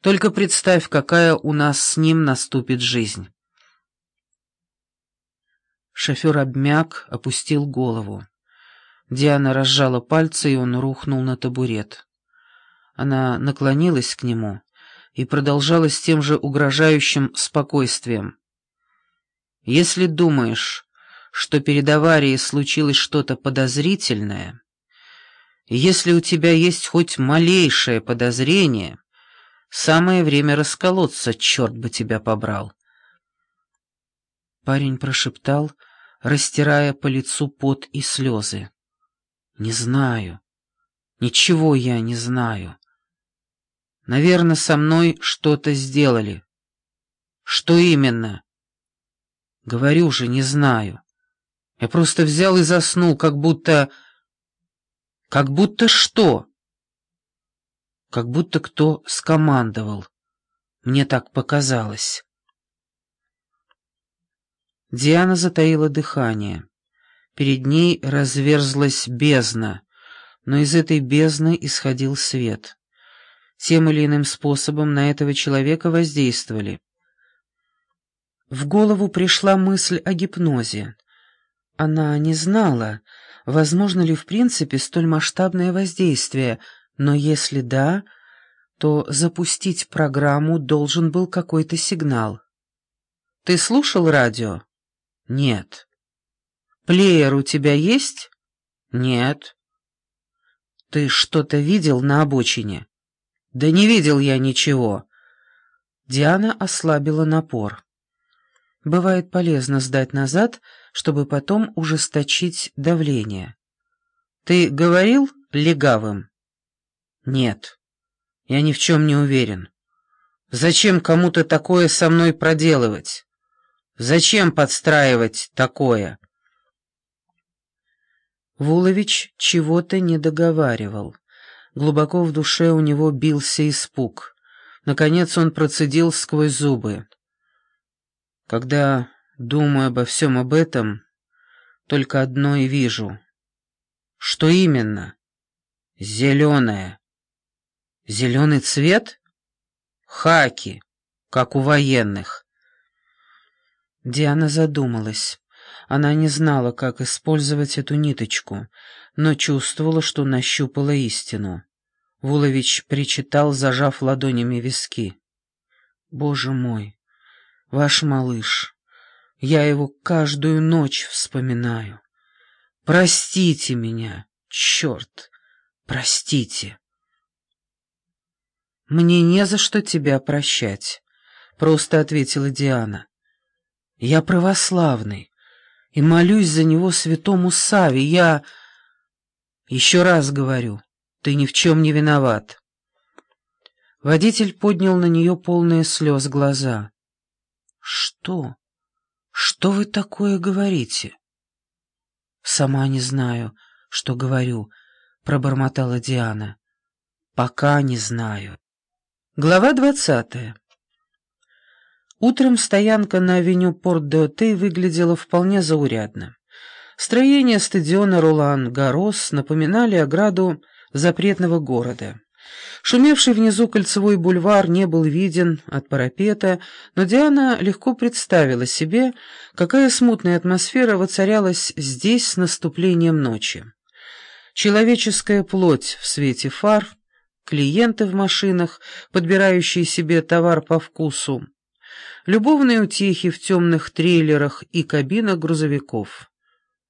Только представь, какая у нас с ним наступит жизнь. Шофер обмяк, опустил голову. Диана разжала пальцы, и он рухнул на табурет. Она наклонилась к нему и продолжала с тем же угрожающим спокойствием. «Если думаешь, что перед аварией случилось что-то подозрительное, и если у тебя есть хоть малейшее подозрение, самое время расколоться, черт бы тебя побрал». Парень прошептал, растирая по лицу пот и слезы. «Не знаю. Ничего я не знаю. Наверное, со мной что-то сделали. Что именно? Говорю же, не знаю. Я просто взял и заснул, как будто... Как будто что? Как будто кто скомандовал. Мне так показалось». Диана затаила дыхание. Перед ней разверзлась бездна, но из этой бездны исходил свет. Тем или иным способом на этого человека воздействовали. В голову пришла мысль о гипнозе. Она не знала, возможно ли в принципе столь масштабное воздействие, но если да, то запустить программу должен был какой-то сигнал. «Ты слушал радио?» «Нет». «Плеер у тебя есть?» «Нет». «Ты что-то видел на обочине?» «Да не видел я ничего». Диана ослабила напор. Бывает полезно сдать назад, чтобы потом ужесточить давление. «Ты говорил легавым?» «Нет, я ни в чем не уверен. Зачем кому-то такое со мной проделывать? Зачем подстраивать такое?» Вулович чего-то не договаривал. Глубоко в душе у него бился испуг. Наконец он процедил сквозь зубы. «Когда думаю обо всем об этом, только одно и вижу». «Что именно?» «Зеленое». «Зеленый цвет?» «Хаки, как у военных». Диана задумалась. Она не знала, как использовать эту ниточку, но чувствовала, что нащупала истину. Вулович причитал, зажав ладонями виски. «Боже мой, ваш малыш, я его каждую ночь вспоминаю. Простите меня, черт, простите». «Мне не за что тебя прощать», — просто ответила Диана. «Я православный и молюсь за него святому Саве. Я... Еще раз говорю, ты ни в чем не виноват». Водитель поднял на нее полные слез глаза. «Что? Что вы такое говорите?» «Сама не знаю, что говорю», — пробормотала Диана. «Пока не знаю». Глава 20. Утром стоянка на авеню Порт-де-Отей выглядела вполне заурядно. Строения стадиона Ролан-Гаррос напоминали ограду запретного города. Шумевший внизу кольцевой бульвар не был виден от парапета, но Диана легко представила себе, какая смутная атмосфера воцарялась здесь с наступлением ночи. Человеческая плоть в свете фар, клиенты в машинах, подбирающие себе товар по вкусу, любовные утехи в темных трейлерах и кабинах грузовиков.